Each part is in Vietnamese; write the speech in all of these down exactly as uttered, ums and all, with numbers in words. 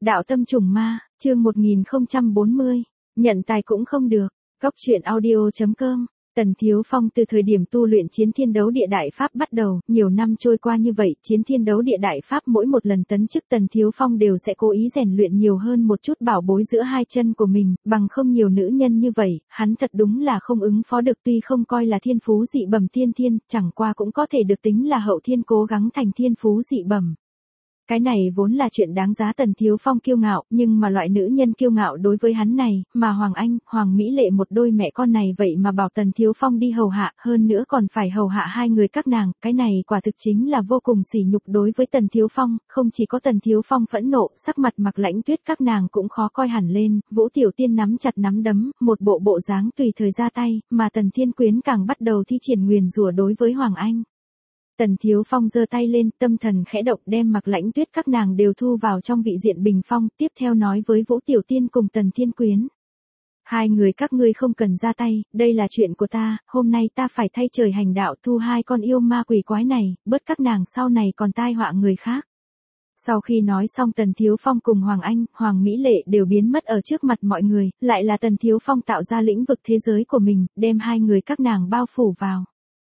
Đạo tâm trùng ma, chương một nghìn không trăm bốn mươi, nhận tài cũng không được. Góc truyện audio chấm com. Tần Thiếu Phong từ thời điểm tu luyện chiến thiên đấu địa đại pháp bắt đầu, nhiều năm trôi qua như vậy, chiến thiên đấu địa đại pháp mỗi một lần tấn chức Tần Thiếu Phong đều sẽ cố ý rèn luyện nhiều hơn một chút bảo bối giữa hai chân của mình, bằng không nhiều nữ nhân như vậy, hắn thật đúng là không ứng phó được, tuy không coi là thiên phú dị bẩm tiên thiên, chẳng qua cũng có thể được tính là hậu thiên cố gắng thành thiên phú dị bẩm. Cái này vốn là chuyện đáng giá Tần Thiếu Phong kiêu ngạo, nhưng mà loại nữ nhân kiêu ngạo đối với hắn này, mà Hoàng Anh, Hoàng Mỹ Lệ một đôi mẹ con này vậy mà bảo Tần Thiếu Phong đi hầu hạ, hơn nữa còn phải hầu hạ hai người các nàng, cái này quả thực chính là vô cùng sỉ nhục đối với Tần Thiếu Phong, không chỉ có Tần Thiếu Phong phẫn nộ, sắc mặt Mặc Lãnh Tuyết các nàng cũng khó coi hẳn lên, Vũ Tiểu Tiên nắm chặt nắm đấm, một bộ bộ dáng tùy thời ra tay, mà Tần Thiên Quyến càng bắt đầu thi triển nguyền rủa đối với Hoàng Anh. Tần Thiếu Phong giơ tay lên, tâm thần khẽ động đem Mặc Lãnh Tuyết các nàng đều thu vào trong vị diện bình phong, tiếp theo nói với Vũ Tiểu Tiên cùng Tần Thiên Quyến. Hai người các ngươi không cần ra tay, đây là chuyện của ta, hôm nay ta phải thay trời hành đạo thu hai con yêu ma quỷ quái này, bớt các nàng sau này còn tai họa người khác. Sau khi nói xong Tần Thiếu Phong cùng Hoàng Anh, Hoàng Mỹ Lệ đều biến mất ở trước mặt mọi người, lại là Tần Thiếu Phong tạo ra lĩnh vực thế giới của mình, đem hai người các nàng bao phủ vào.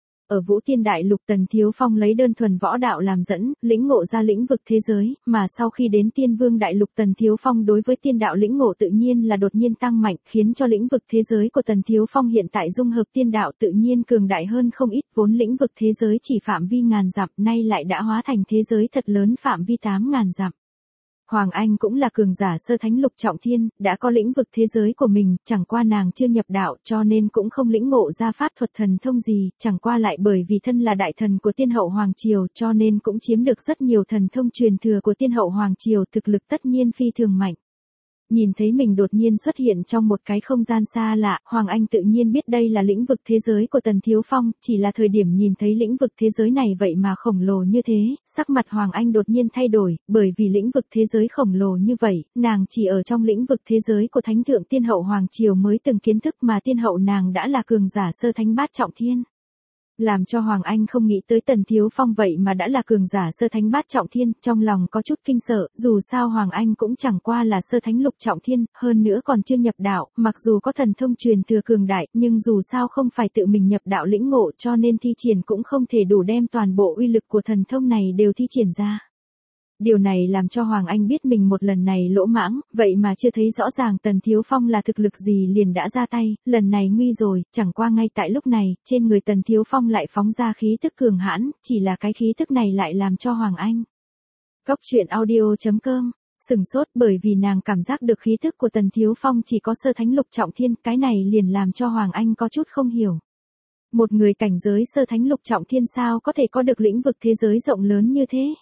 Ở Vũ Tiên Đại Lục Tần Thiếu Phong lấy đơn thuần võ đạo làm dẫn, lĩnh ngộ ra lĩnh vực thế giới, mà sau khi đến Tiên Vương Đại Lục Tần Thiếu Phong đối với tiên đạo lĩnh ngộ tự nhiên là đột nhiên tăng mạnh, khiến cho lĩnh vực thế giới của Tần Thiếu Phong hiện tại dung hợp tiên đạo tự nhiên cường đại hơn không ít, vốn lĩnh vực thế giới chỉ phạm vi ngàn dặm, nay lại đã hóa thành thế giới thật lớn phạm vi tám ngàn dặm. Hoàng Anh cũng là cường giả sơ thánh lục trọng thiên, đã có lĩnh vực thế giới của mình, chẳng qua nàng chưa nhập đạo cho nên cũng không lĩnh ngộ ra pháp thuật thần thông gì, chẳng qua lại bởi vì thân là đại thần của tiên hậu Hoàng Triều cho nên cũng chiếm được rất nhiều thần thông truyền thừa của tiên hậu Hoàng Triều, thực lực tất nhiên phi thường mạnh. Nhìn thấy mình đột nhiên xuất hiện trong một cái không gian xa lạ, Hoàng Anh tự nhiên biết đây là lĩnh vực thế giới của Tần Thiếu Phong, chỉ là thời điểm nhìn thấy lĩnh vực thế giới này vậy mà khổng lồ như thế, sắc mặt Hoàng Anh đột nhiên thay đổi, bởi vì lĩnh vực thế giới khổng lồ như vậy, nàng chỉ ở trong lĩnh vực thế giới của Thánh Thượng Tiên Hậu Hoàng Triều mới từng kiến thức mà tiên hậu nàng đã là cường giả sơ thánh bát trọng thiên. Làm cho Hoàng Anh không nghĩ tới Tần Thiếu Phong vậy mà đã là cường giả sơ thánh bát trọng thiên, trong lòng có chút kinh sợ, dù sao Hoàng Anh cũng chẳng qua là sơ thánh lục trọng thiên, hơn nữa còn chưa nhập đạo, mặc dù có thần thông truyền thừa cường đại, nhưng dù sao không phải tự mình nhập đạo lĩnh ngộ cho nên thi triển cũng không thể đủ đem toàn bộ uy lực của thần thông này đều thi triển ra. Điều này làm cho Hoàng Anh biết mình một lần này lỗ mãng, vậy mà chưa thấy rõ ràng Tần Thiếu Phong là thực lực gì liền đã ra tay, lần này nguy rồi, chẳng qua ngay tại lúc này, trên người Tần Thiếu Phong lại phóng ra khí tức cường hãn, chỉ là cái khí tức này lại làm cho Hoàng Anh. Góc truyện audio chấm com, sừng sốt bởi vì nàng cảm giác được khí tức của Tần Thiếu Phong chỉ có sơ thánh lục trọng thiên, cái này liền làm cho Hoàng Anh có chút không hiểu. Một người cảnh giới sơ thánh lục trọng thiên sao có thể có được lĩnh vực thế giới rộng lớn như thế?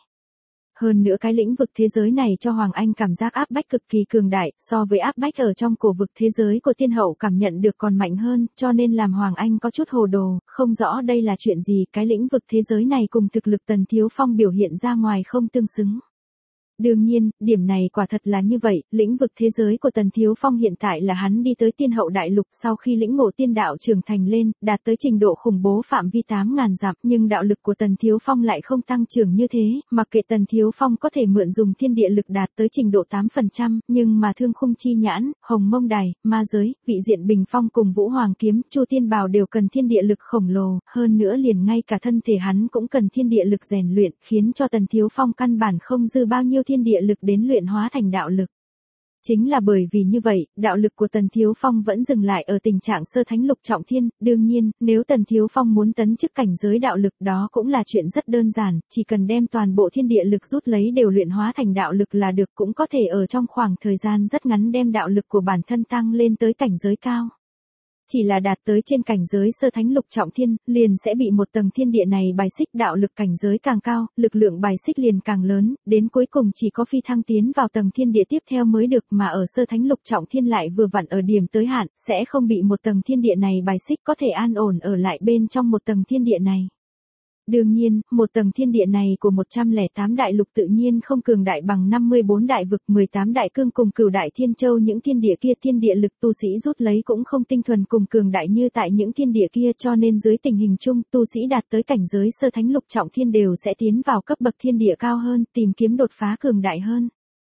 Hơn nữa cái lĩnh vực thế giới này cho Hoàng Anh cảm giác áp bách cực kỳ cường đại, so với áp bách ở trong cổ vực thế giới của tiên hậu cảm nhận được còn mạnh hơn, cho nên làm Hoàng Anh có chút hồ đồ, không rõ đây là chuyện gì, cái lĩnh vực thế giới này cùng thực lực Tần Thiếu Phong biểu hiện ra ngoài không tương xứng. Đương nhiên, điểm này quả thật là như vậy, lĩnh vực thế giới của Tần Thiếu Phong hiện tại là hắn đi tới tiên hậu đại lục sau khi lĩnh ngộ tiên đạo trưởng thành lên, đạt tới trình độ khủng bố phạm vi tám ngàn dặm, nhưng đạo lực của Tần Thiếu Phong lại không tăng trưởng như thế, mặc kệ Tần Thiếu Phong có thể mượn dùng thiên địa lực đạt tới trình độ tám phần trăm, nhưng mà Thương Khung Chi Nhãn, Hồng Mông Đài, Ma Giới, Vị Diện Bình Phong cùng Vũ Hoàng Kiếm, Chu Tiên Bào đều cần thiên địa lực khổng lồ, hơn nữa liền ngay cả thân thể hắn cũng cần thiên địa lực rèn luyện, khiến cho Tần Thiếu Phong căn bản không dư bao nhiêu thiên địa lực đến luyện hóa thành đạo lực. Chính là bởi vì như vậy, đạo lực của Tần Thiếu Phong vẫn dừng lại ở tình trạng sơ thánh lục trọng thiên, đương nhiên, nếu Tần Thiếu Phong muốn tấn chức cảnh giới đạo lực đó cũng là chuyện rất đơn giản, chỉ cần đem toàn bộ thiên địa lực rút lấy đều luyện hóa thành đạo lực là được, cũng có thể ở trong khoảng thời gian rất ngắn đem đạo lực của bản thân tăng lên tới cảnh giới cao. Chỉ là đạt tới trên cảnh giới sơ thánh lục trọng thiên, liền sẽ bị một tầng thiên địa này bài xích, đạo lực cảnh giới càng cao, lực lượng bài xích liền càng lớn, đến cuối cùng chỉ có phi thăng tiến vào tầng thiên địa tiếp theo mới được, mà ở sơ thánh lục trọng thiên lại vừa vặn ở điểm tới hạn, sẽ không bị một tầng thiên địa này bài xích, có thể an ổn ở lại bên trong một tầng thiên địa này. Đương nhiên, một tầng thiên địa này của một trăm lẻ tám đại lục tự nhiên không cường đại bằng năm mươi bốn đại vực, mười tám đại cương cùng cửu đại thiên châu, những thiên địa kia thiên địa lực tu sĩ rút lấy cũng không tinh thuần cùng cường đại như tại những thiên địa kia, cho nên dưới tình hình chung, tu sĩ đạt tới cảnh giới sơ thánh lục trọng thiên đều sẽ tiến vào cấp bậc thiên địa cao hơn, tìm kiếm đột phá cường đại hơn.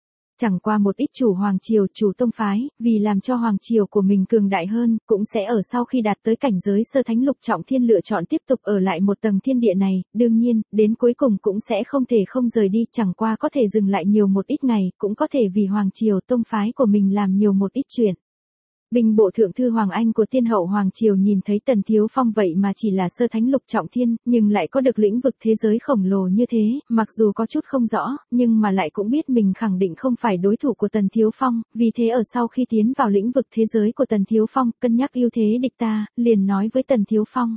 Chẳng qua một ít chủ hoàng triều, chủ tông phái, vì làm cho hoàng triều của mình cường đại hơn, cũng sẽ ở sau khi đạt tới cảnh giới sơ thánh lục trọng thiên lựa chọn tiếp tục ở lại một tầng thiên địa này, đương nhiên, đến cuối cùng cũng sẽ không thể không rời đi, chẳng qua có thể dừng lại nhiều một ít ngày, cũng có thể vì hoàng triều tông phái của mình làm nhiều một ít chuyện. Binh bộ thượng thư Hoàng Anh của Tiên hậu Hoàng Triều nhìn thấy Tần Thiếu Phong vậy mà chỉ là sơ thánh lục trọng thiên, nhưng lại có được lĩnh vực thế giới khổng lồ như thế, mặc dù có chút không rõ, nhưng mà lại cũng biết mình khẳng định không phải đối thủ của Tần Thiếu Phong, vì thế ở sau khi tiến vào lĩnh vực thế giới của Tần Thiếu Phong, cân nhắc ưu thế địch ta, liền nói với Tần Thiếu Phong.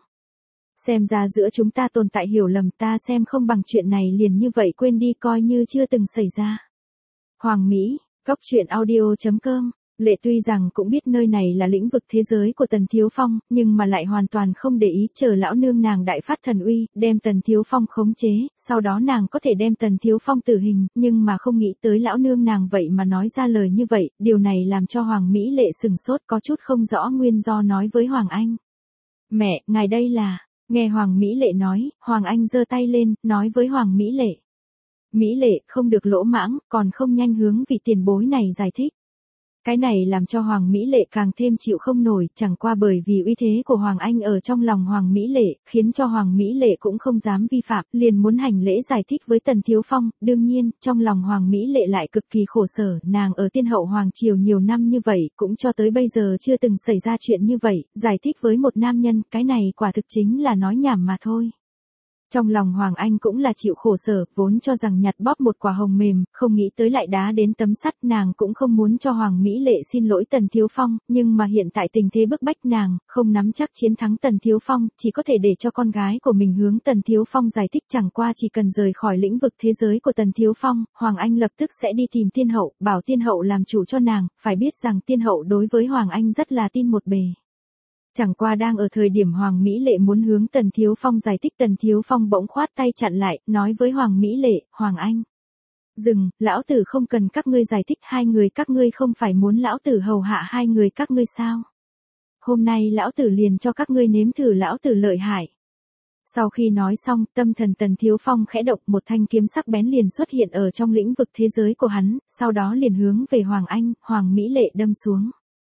Xem ra giữa chúng ta tồn tại hiểu lầm, ta xem không bằng chuyện này liền như vậy quên đi coi như chưa từng xảy ra. Hoàng Mỹ, Cốc truyện audio chấm com. Lệ tuy rằng cũng biết nơi này là lĩnh vực thế giới của Tần Thiếu Phong, nhưng mà lại hoàn toàn không để ý, chờ lão nương nàng đại phát thần uy, đem Tần Thiếu Phong khống chế, sau đó nàng có thể đem Tần Thiếu Phong tử hình, nhưng mà không nghĩ tới lão nương nàng vậy mà nói ra lời như vậy, điều này làm cho Hoàng Mỹ Lệ sừng sốt, có chút không rõ nguyên do, nói với Hoàng Anh. Mẹ, ngài đây là, nghe Hoàng Mỹ Lệ nói, Hoàng Anh giơ tay lên, nói với Hoàng Mỹ Lệ. Mỹ Lệ, không được lỗ mãng, còn không nhanh hướng vị tiền bối này giải thích. Cái này làm cho Hoàng Mỹ Lệ càng thêm chịu không nổi, chẳng qua bởi vì uy thế của Hoàng Anh ở trong lòng Hoàng Mỹ Lệ, khiến cho Hoàng Mỹ Lệ cũng không dám vi phạm, liền muốn hành lễ giải thích với Tần Thiếu Phong, đương nhiên, trong lòng Hoàng Mỹ Lệ lại cực kỳ khổ sở, nàng ở Tiên hậu Hoàng Triều nhiều năm như vậy, cũng cho tới bây giờ chưa từng xảy ra chuyện như vậy, giải thích với một nam nhân, cái này quả thực chính là nói nhảm mà thôi. Trong lòng Hoàng Anh cũng là chịu khổ sở, vốn cho rằng nhặt bóp một quả hồng mềm, không nghĩ tới lại đá đến tấm sắt, nàng cũng không muốn cho Hoàng Mỹ Lệ xin lỗi Tần Thiếu Phong, nhưng mà hiện tại tình thế bức bách nàng, không nắm chắc chiến thắng Tần Thiếu Phong, chỉ có thể để cho con gái của mình hướng Tần Thiếu Phong giải thích, chẳng qua chỉ cần rời khỏi lĩnh vực thế giới của Tần Thiếu Phong, Hoàng Anh lập tức sẽ đi tìm Tiên hậu, bảo Tiên hậu làm chủ cho nàng, phải biết rằng Tiên hậu đối với Hoàng Anh rất là tin một bề. Chẳng qua đang ở thời điểm Hoàng Mỹ Lệ muốn hướng Tần Thiếu Phong giải thích, Tần Thiếu Phong bỗng khoát tay chặn lại, nói với Hoàng Mỹ Lệ, Hoàng Anh. Dừng, lão tử không cần các ngươi giải thích, hai người các ngươi không phải muốn lão tử hầu hạ hai người các ngươi sao? Hôm nay lão tử liền cho các ngươi nếm thử lão tử lợi hại. Sau khi nói xong, tâm thần Tần Thiếu Phong khẽ động, một thanh kiếm sắc bén liền xuất hiện ở trong lĩnh vực thế giới của hắn, sau đó liền hướng về Hoàng Anh, Hoàng Mỹ Lệ đâm xuống.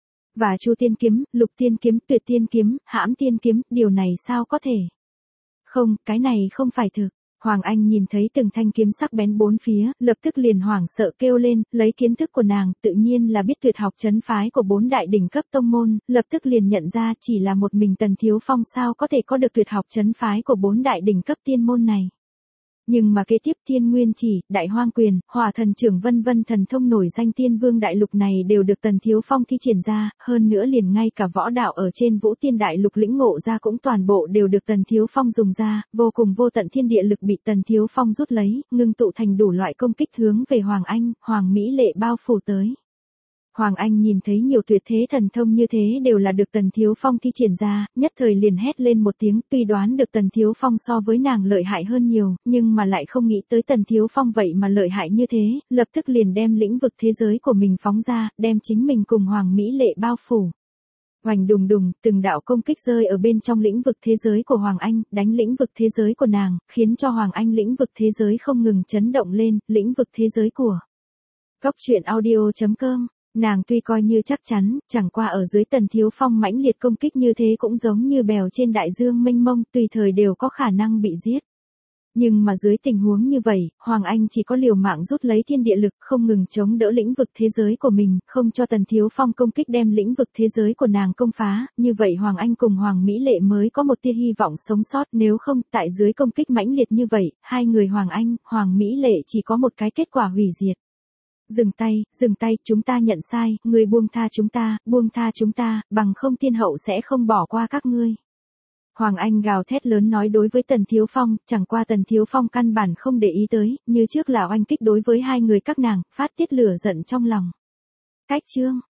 Và Chu Tiên kiếm, Lục Tiên kiếm, Tuyệt Tiên kiếm, Hãm Tiên kiếm, điều này sao có thể? Không, cái này không phải thực. Hoàng Anh nhìn thấy từng thanh kiếm sắc bén bốn phía, lập tức liền hoảng sợ kêu lên, lấy kiến thức của nàng, tự nhiên là biết tuyệt học trấn phái của bốn đại đỉnh cấp tông môn, lập tức liền nhận ra chỉ là một mình Tần Thiếu Phong sao có thể có được tuyệt học trấn phái của bốn đại đỉnh cấp tiên môn này. Nhưng mà kế tiếp Thiên Nguyên Chỉ, Đại Hoang Quyền, Hỏa Thần Trưởng vân vân thần thông nổi danh Tiên Vương Đại Lục này đều được Tần Thiếu Phong thi triển ra, hơn nữa liền ngay cả võ đạo ở trên Vũ Tiên Đại Lục lĩnh ngộ ra cũng toàn bộ đều được Tần Thiếu Phong dùng ra, vô cùng vô tận thiên địa lực bị Tần Thiếu Phong rút lấy, ngưng tụ thành đủ loại công kích hướng về Hoàng Anh, Hoàng Mỹ Lệ bao phủ tới. Hoàng Anh nhìn thấy nhiều tuyệt thế thần thông như thế đều là được Tần Thiếu Phong thi triển ra, nhất thời liền hét lên một tiếng, tuy đoán được Tần Thiếu Phong so với nàng lợi hại hơn nhiều, nhưng mà lại không nghĩ tới Tần Thiếu Phong vậy mà lợi hại như thế, lập tức liền đem lĩnh vực thế giới của mình phóng ra, đem chính mình cùng Hoàng Mỹ Lệ bao phủ. Oành đùng đùng, từng đạo công kích rơi ở bên trong lĩnh vực thế giới của Hoàng Anh, đánh lĩnh vực thế giới của nàng, khiến cho Hoàng Anh lĩnh vực thế giới không ngừng chấn động lên, lĩnh vực thế giới của Cốc truyện audio chấm com. Nàng tuy coi như chắc chắn, chẳng qua ở dưới Tần Thiếu Phong mãnh liệt công kích như thế cũng giống như bèo trên đại dương mênh mông, tùy thời đều có khả năng bị giết. Nhưng mà dưới tình huống như vậy, Hoàng Anh chỉ có liều mạng rút lấy thiên địa lực, không ngừng chống đỡ lĩnh vực thế giới của mình, không cho Tần Thiếu Phong công kích đem lĩnh vực thế giới của nàng công phá, như vậy Hoàng Anh cùng Hoàng Mỹ Lệ mới có một tia hy vọng sống sót, nếu không, tại dưới công kích mãnh liệt như vậy, hai người Hoàng Anh, Hoàng Mỹ Lệ chỉ có một cái kết quả hủy diệt. Dừng tay, dừng tay, chúng ta nhận sai, ngươi buông tha chúng ta, buông tha chúng ta, bằng không Tiên hậu sẽ không bỏ qua các ngươi. Hoàng Anh gào thét lớn nói đối với Tần Thiếu Phong, chẳng qua Tần Thiếu Phong căn bản không để ý tới, như trước là oanh kích đối với hai người các nàng, phát tiết lửa giận trong lòng. Cách chương